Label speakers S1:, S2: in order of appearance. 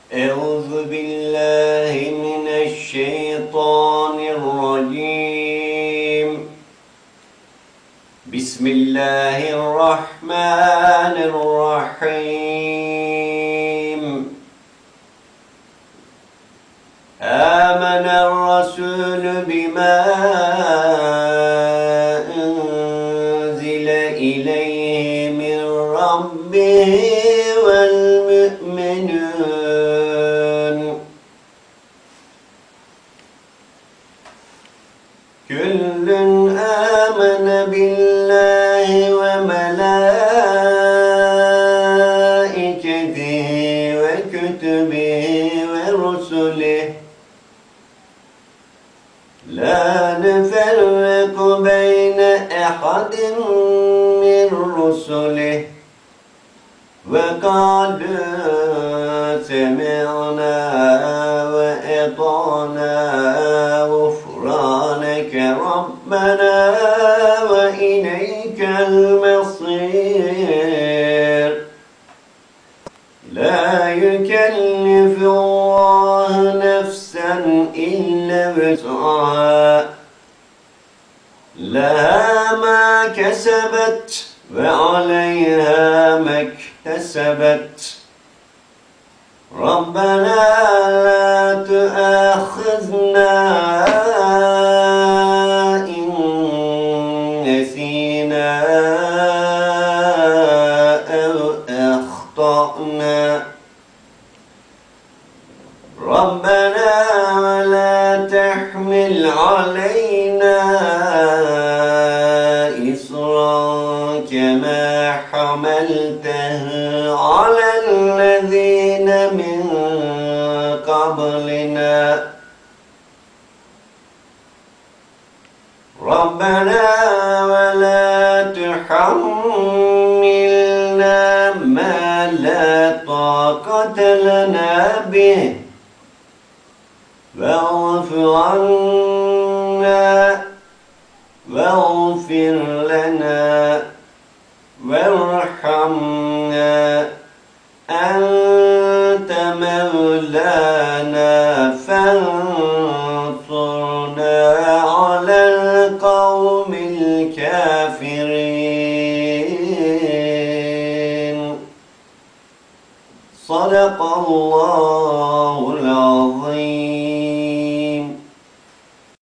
S1: أعوذ بالله من الشيطان الرجيم. بسم الله الرحمن الرحيم. آمن الرسول بما أنزل إليه من ربه والمؤمنون كل آمن بالله وملائكته وكتبه ورسله لا نفرق بين أحد من رسله وقالوا سمعنا وأطعنا غفرانك ربنا وإليك المصير. لا يكلف الله نفسا إلا وسعها لها ما كسبت وعليها ما اكتسبت. ربنا لا تؤاخذنا إن نسينا أو أخطأنا. ربنا ولا تحمل علينا إصرا كما حملته على الذين من قبلنا. ربنا ولا تحملنا ما لا طاقة لنا به واعف عنا واغفر لنا وارحمنا أنت مولانا فانصرنا على القوم الكافرين. صدق الله العظيم.